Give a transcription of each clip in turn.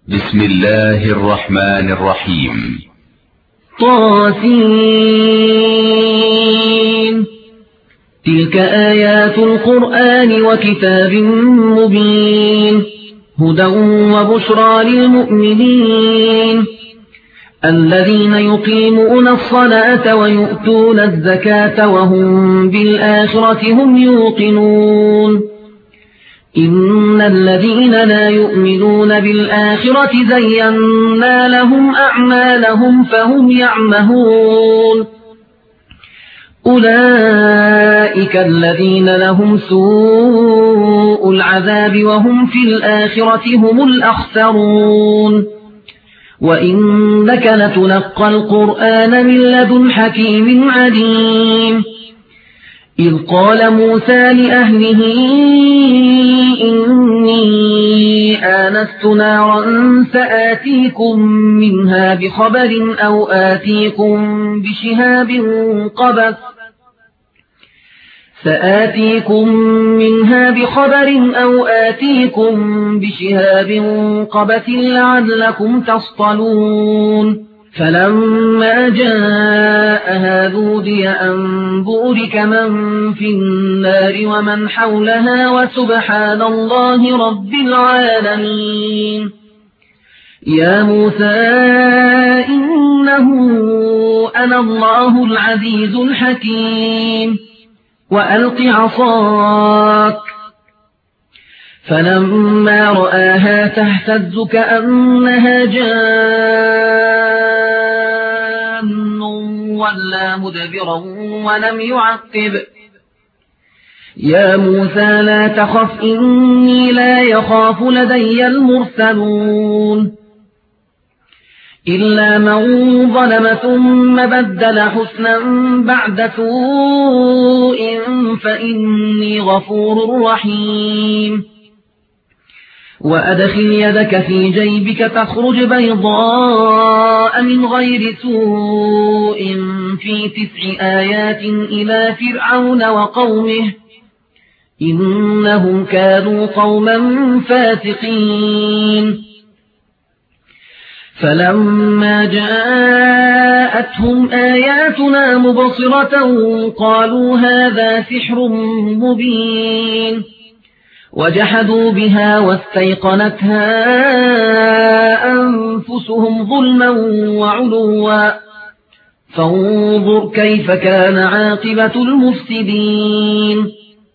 بسم الله الرحمن الرحيم. طاسين. تلك آيات القرآن وكتاب مبين، هدى وبشرى للمؤمنين الذين يقيمون الصلاة ويؤتون الزكاة وهم بالآخرة هم يوقنون. إن الذين لا يؤمنون بالآخرة زينا لهم أعمالهم فهم يعمهون. أولئك الذين لهم سوء العذاب وهم في الآخرة هم الأخسرون. وإنك لتلقى القرآن من لدن حكيم عليم. إذ قال موسى لأهله إني آنست نارا سآتيكم منها بخبر أو آتيكم بشهاب قبس لعلكم تصطلون. فلما جاءها نودي أن بورك من في النار ومن حولها وسبحان الله رب العالمين. يا موسى إنه أنا الله العزيز الحكيم وألق عصاك. فلما رآها تهتز كأنها جان ولا مدبرا ولم يعقب. يا موسى لا تخف إني لا يخاف لدي المرسلون. إلا من ظلم ثم بدل حسنا بعد سوء فإني غفور رحيم. وأدخل يدك في جيبك تخرج بيضاء من غير سوء في 9 آيات إلى فرعون وقومه إنهم كانوا قوما فاسقين. فلما جاءتهم آياتنا مبصرة قالوا هذا سحر مبين، وجحدوا بها واستيقنتها أنفسهم ظلما وعلوا فانظر كيف كان عاقبة المفسدين.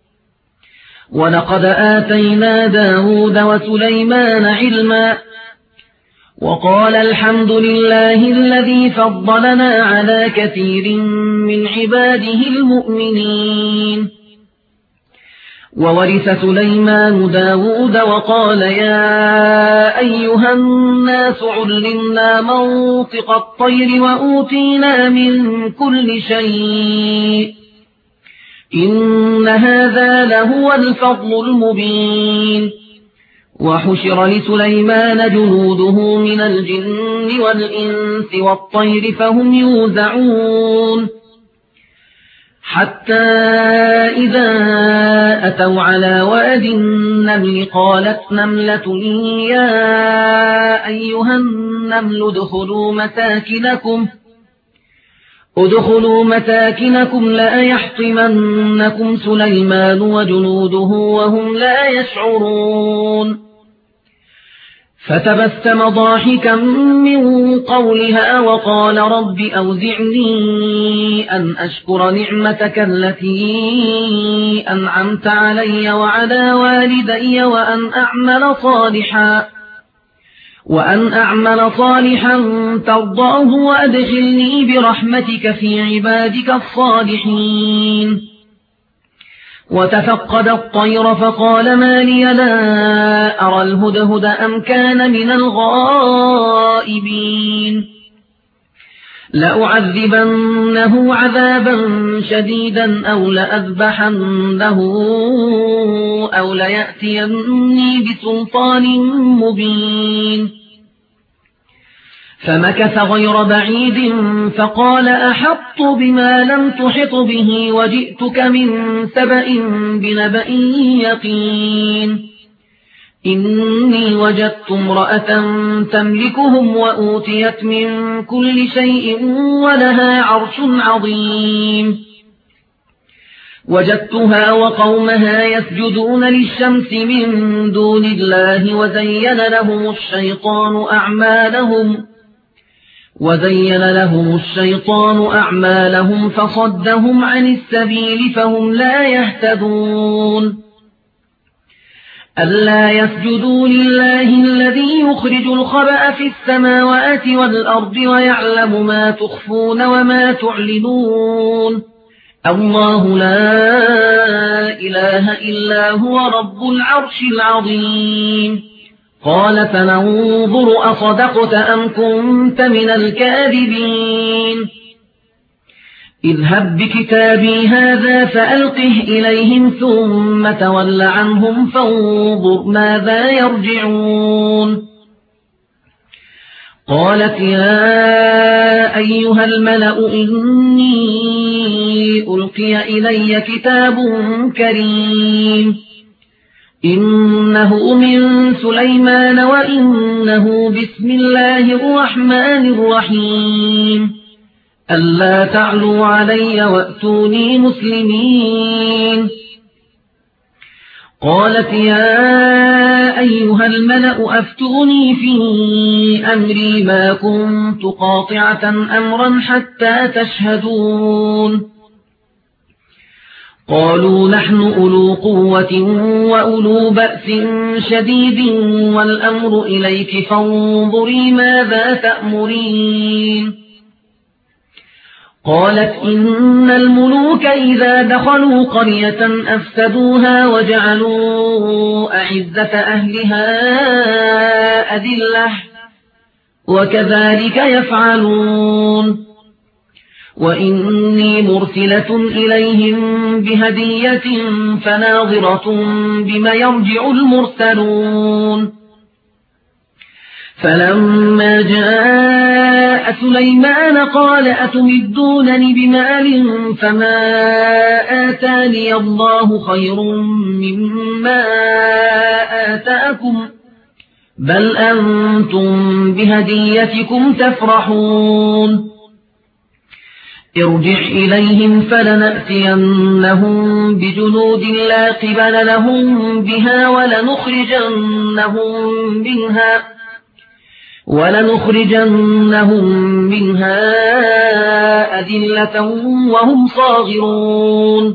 ولقد آتينا داود وسليمان علما وقال الحمد لله الذي فضلنا على كثير من عباده المؤمنين. وورث سليمان داود وقال يا أيها الناس علمنا منطق الطير وأوتينا من كل شيء إن هذا لهو الفضل المبين. وحشر لسليمان جنوده من الجن والإنس والطير فهم يوزعون حتى إذا أتوا على واد النمل قالت نملة يا أيها النمل ادخلوا مساكنكم لا يحطمنكم سليمان وجنوده وهم لا يشعرون. فتبسم ضاحكا من قولها وقال رب أوزعني أن أشكر نعمتك التي أنعمت علي وعلى والدي وأن أعمل صالحا ترضاه وأدخلني برحمتك في عبادك الصالحين. وتفقد الطير فقال ما لي لا أرى الهدهد أم كان من الغائبين. لأعذبنه عذابا شديدا أو لأذبحنه أو ليأتيني بسلطان مبين. فمكث غير بعيد فقال أحطت بما لم تحط به وجئتك من سبأ بنبأ يقين. إني وجدت امرأة تملكهم وأوتيت من كل شيء ولها عرش عظيم وجدتها وقومها يسجدون للشمس من دون الله وزين لهم الشيطان أعمالهم فصدهم عن السبيل فهم لا يهتدون ألا يسجدوا لله الذي يخرج الخبأ في السماوات والأرض ويعلم ما تخفون وما تعلنون الله لا إله إلا هو رب العرش العظيم قال فننظر أصدقت أم كنت من الكاذبين اذهب بكتابي هذا فألقه إليهم ثم تول عنهم فانظر ماذا يرجعون قالت يا أيها الملأ إني ألقي إلي كتاب كريم إنه من سليمان وإنه بسم الله الرحمن الرحيم ألا تعلوا علي وأتوني مسلمين قالت يا أيها الملأ أفتوني في أمري ما كنت قاطعة أمرا حتى تشهدون قالوا نحن أولو قوة وأولو بأس شديد والأمر إليك فانظري ماذا تأمرين قالت إن الملوك إذا دخلوا قرية أفسدوها وجعلوا أعزة أهلها أذلة وكذلك يفعلون وإني مرسلة إليهم بهدية فناظرة بما يرجع المرسلون فلما جاء سليمان قال أتمدونني بمال فما آتاني الله خير مما آتاكم بل أنتم بهديتكم تفرحون ارجع إليهم فلنأتينهم بجنود لا قبل لهم بها ولنخرجنهم منها أذلة وهم صاغرون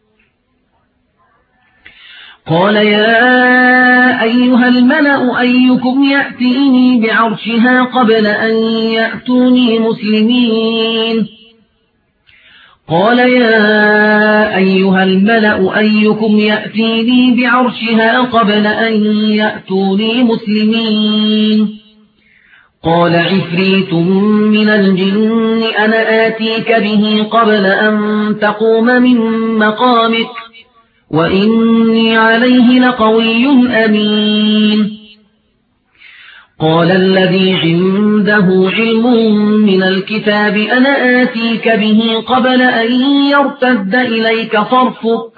قال يا أيها الملأ أيكم يأتيني بعرشها قبل أن يأتوني مسلمين قال يا أيها الملأ أيكم يأتيني بعرشها قبل أن يأتوني مسلمين قال عفريت من الجن أنا آتيك به قبل أن تقوم من مقامك وإني عليه لقوي أمين قال الذي عنده علم من الكتاب أنا آتيك به قبل أن يرتد إليك طرفك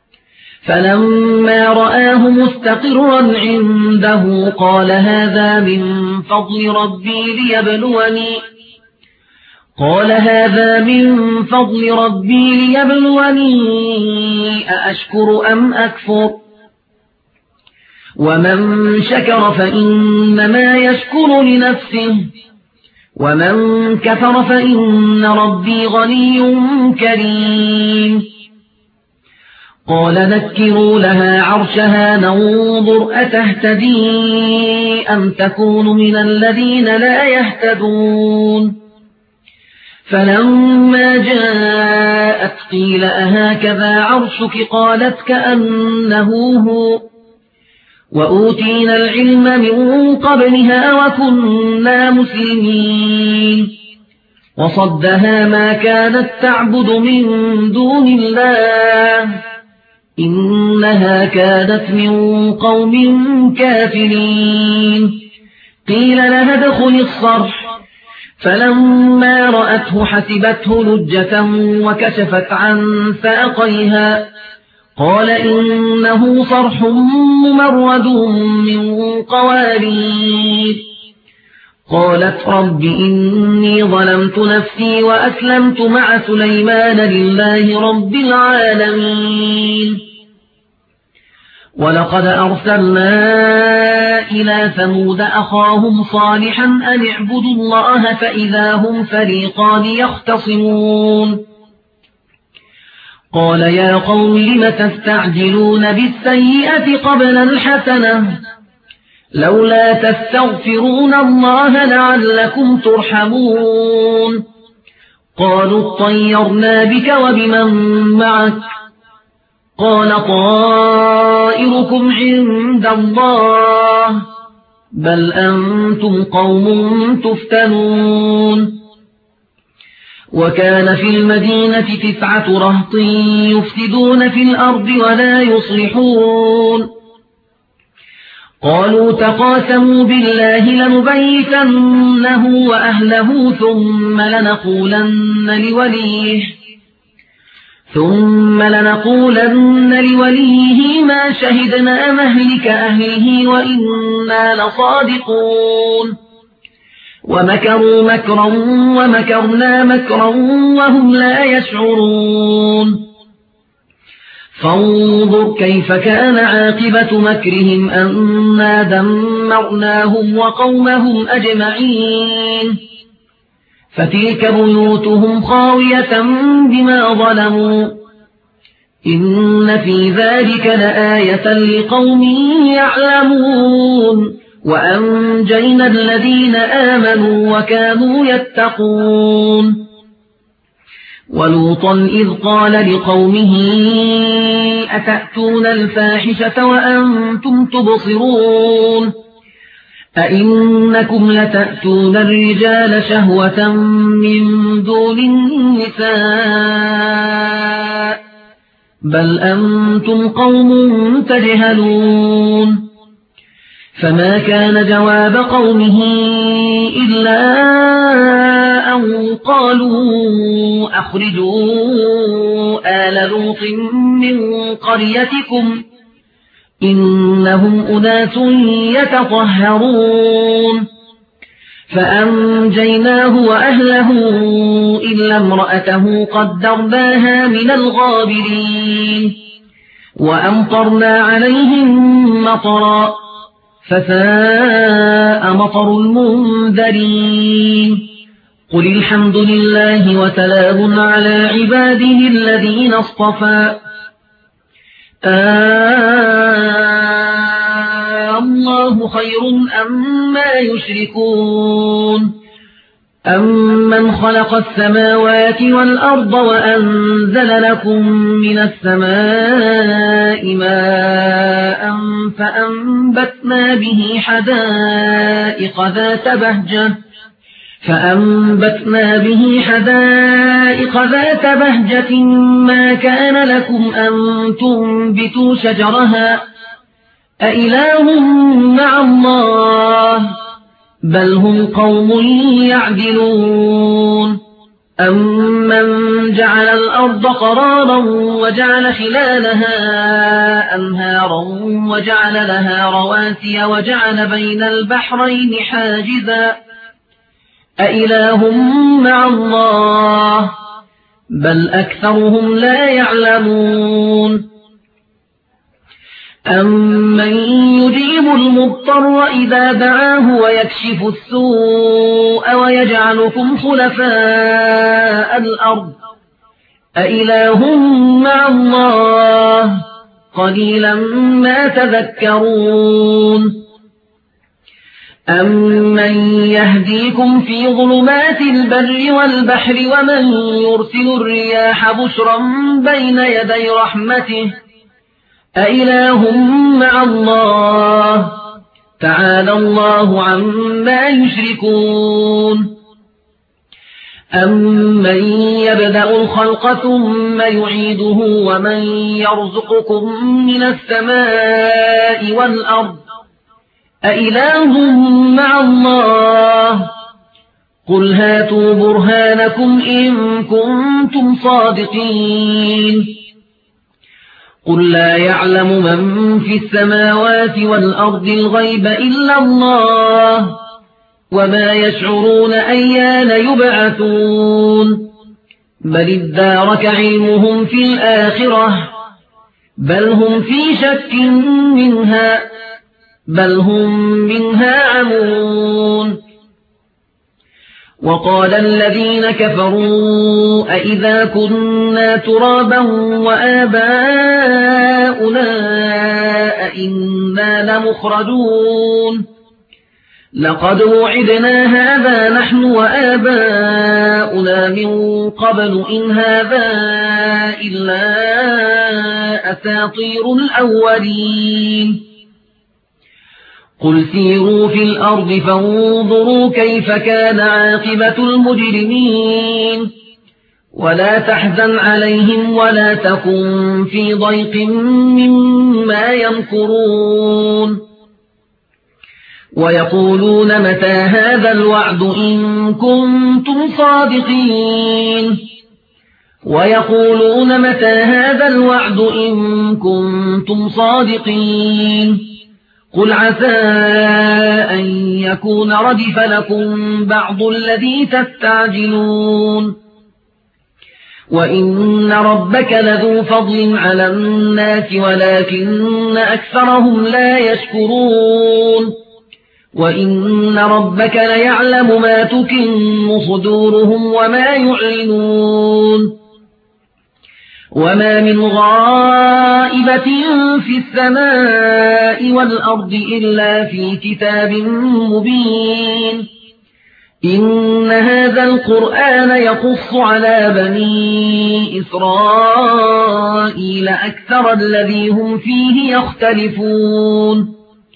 فلما رآه مستقرا عنده قال هذا من فضل ربي ليبلوني أأشكر أم أكفر ومن شكر فإنما يشكر لنفسه ومن كفر فإن ربي غني كريم قال نكروا لها عرشها ننظر أتهتدي أم تكون من الذين لا يهتدون فلما جاءت قيل أهكذا عرشك قالت كأنه هو وأوتينا العلم من قبلها وكنا مسلمين وصدها ما كانت تعبد من دون الله إنها كانت من قوم كافرين قيل لها ادخل الصرح فلما رأته حسبته لجة وكشفت عن ساقيها قال إنه صرح ممرد من قوارير. قالت رب إني ظلمت نفسي وأسلمت مع سليمان لله رب العالمين. ولقد أرسلنا إلى ثمود أخاهم صالحا أن اعبدوا الله فإذا هم فريقان يختصمون. قال يا قوم لم تستعجلون بالسيئة قبل الحسنة لولا تستغفرون الله لعلكم ترحمون. قالوا اطيرنا بك وبمن معك قال طائركم عند الله بل أنتم قوم تفتنون. وكان في المدينة 9 رهط يفسدون في الأرض ولا يصلحون. قالوا تقاسموا بالله لنبيتنه وأهله ثم لنقولن لوليه ما شهدنا مهلك أهله وإنا لصادقون. ومكروا مكرا ومكرنا مكرا وهم لا يشعرون. فانظر كيف كان عاقبة مكرهم أنا دمرناهم وقومهم أجمعين. فتلك بيوتهم خاوية بما ظلموا إن في ذلك لآية لقوم يعلمون. وأنجينا الذين آمنوا وكانوا يتقون. ولوطا إذ قال لقومه أتأتون الفاحشة وأنتم تبصرون أئنكم لتأتون الرجال شهوة من دون النساء بل أنتم قوم تجهلون. فما كان جواب قومه إلا أن قالوا أخرجوا آل لوط من قريتكم إنهم أناس يتطهرون. فأنجيناه وأهله إلا امرأته قدرناها من الغابرين. وأمطرنا عليهم مطرا فساء مطر المنذرين. قل الحمد لله وسلام على عباده الذين اصطفى الله خير أما يشركون. أمن خلق السماوات والأرض وأنزل لكم من السماء ماء فأنبتنا به حدائق ذات بهجة ما كان لكم أن تنبتوا شجرها أإله مع الله بل هم قوم يعدلون. أمن جعل الأرض قرارا وجعل خلالها أنهارا وجعل لها رواسي وجعل بين البحرين حاجزا أإله مع الله بل أكثرهم لا يعلمون. أمن يجيب المضطر إذا دعاه ويكشف السوء ويجعلكم خلفاء الأرض أإله مع الله قليلا ما تذكرون. أمن يهديكم في ظلمات البر والبحر ومن يرسل الرياح بشرا بين يدي رحمته أإله مع الله تعالى الله عما يشركون. أمن يبدأ الخلق ثم يعيده ومن يرزقكم من السماء والأرض أإله مع الله قل هاتوا برهانكم إن كنتم صادقين. قل لا يعلم من في السماوات والأرض الغيب إلا الله وما يشعرون أيان يبعثون بل ادارك علمهم في الآخرة بل هم في شك منها بل هم منها عمون وقال الذين كفروا أئذا كنا ترابا وآباؤنا أئنا لمخرجون لقد وعدنا هذا نحن وآباؤنا من قبل إن هذا إلا أساطير الأولين قل سيروا في الأرض فانظروا كيف كان عاقبة المجرمين ولا تحزن عليهم ولا تكن في ضيق مما يمكرون ويقولون متى هذا الوعد إن كنتم صادقين ويقولون متى هذا الوعد إن كنتم صادقين قل عسى أن يكون ردف لكم بعض الذي تستعجلون وإن ربك لذو فضل على الناس ولكن أكثرهم لا يشكرون وإن ربك ليعلم ما تكن صدورهم وما يعلنون وما من غائبة في السماء والأرض إلا في كتاب مبين إن هذا القرآن يقص على بني إسرائيل أكثر الذي هم فيه يختلفون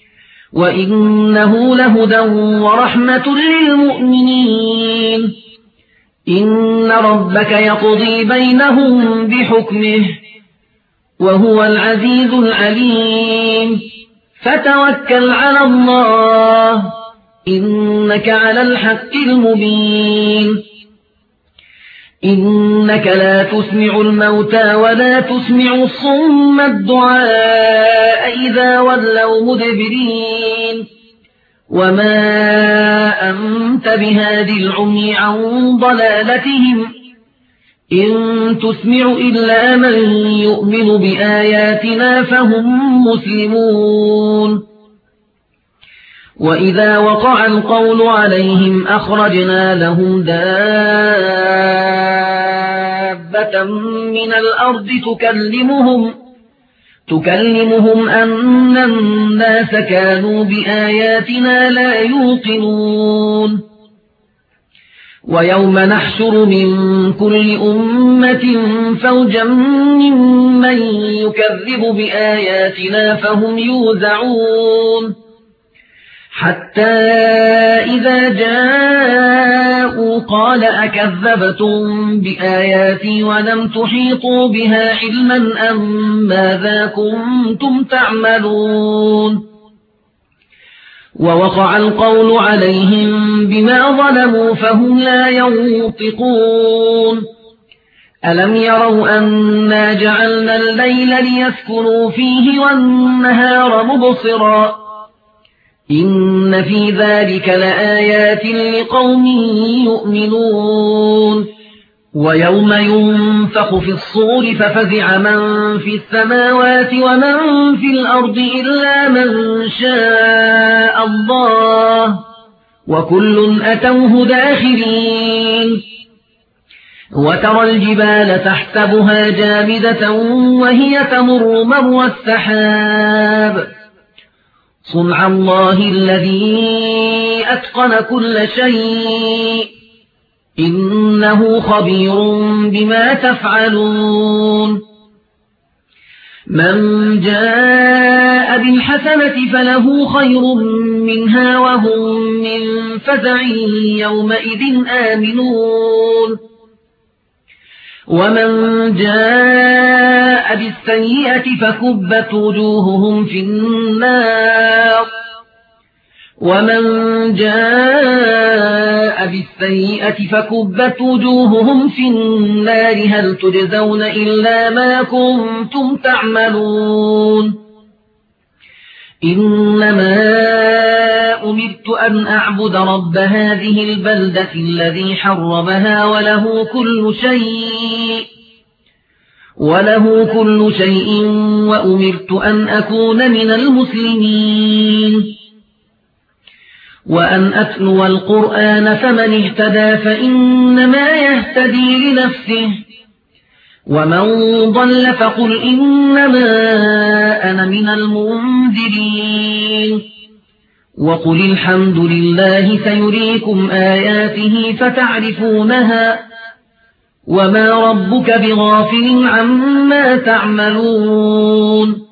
وإنه لهدى ورحمة للمؤمنين إن ربك يقضي بينهم بحكمه وهو العزيز العليم فتوكل على الله إنك على الحق المبين إنك لا تسمع الموتى ولا تسمع الصم الدعاء إذا ولوا مدبرين وما أنت بهاد العمي عن ضلالتهم إن تسمع إلا من يؤمن بآياتنا فهم مسلمون وإذا وقع القول عليهم أخرجنا لهم دابة من الأرض تكلمهم أن الناس كانوا بآياتنا لا يوقنون ويوم نحشر من كل أمة فوجا ممن يكذب بآياتنا فهم يوزعون حتى إذا جاءوا قال أكذبتم بآياتي ولم تحيطوا بها علما أم ماذا كنتم تعملون ووقع القول عليهم بما ظلموا فهم لا ينطقون ألم يروا أنا جعلنا الليل ليسكنوا فيه والنهار مبصرا إن في ذلك لآيات لقوم يؤمنون ويوم ينفخ في الصور ففزع من في السماوات ومن في الأرض إلا من شاء الله وكل أتوه داخرين وترى الجبال تحسبها جامدة وهي تمر مر السحاب صنع الله الذي أتقن كل شيء إنه خبير بما تفعلون من جاء بالحسنة فله خير منها وهم من فزع يومئذ آمنون ومن جاء بالسيئة فكبت وجوههم في النار ومن جاء بالسيئة فكبت وجوههم في النار هل تجزون إلا ما كنتم تعملون إنما أمرت أن أعبد رب هذه البلدة الذي حرمها وله كل شيء وأمرت أن أكون من المسلمين وأن أتلو القرآن فمن اهتدى فإنما يهتدي لنفسه ومن ضل فقل إنما أنا من المنذرين وقل الحمد لله سيريكم آياته فتعرفونها وما ربك بغافل عما تعملون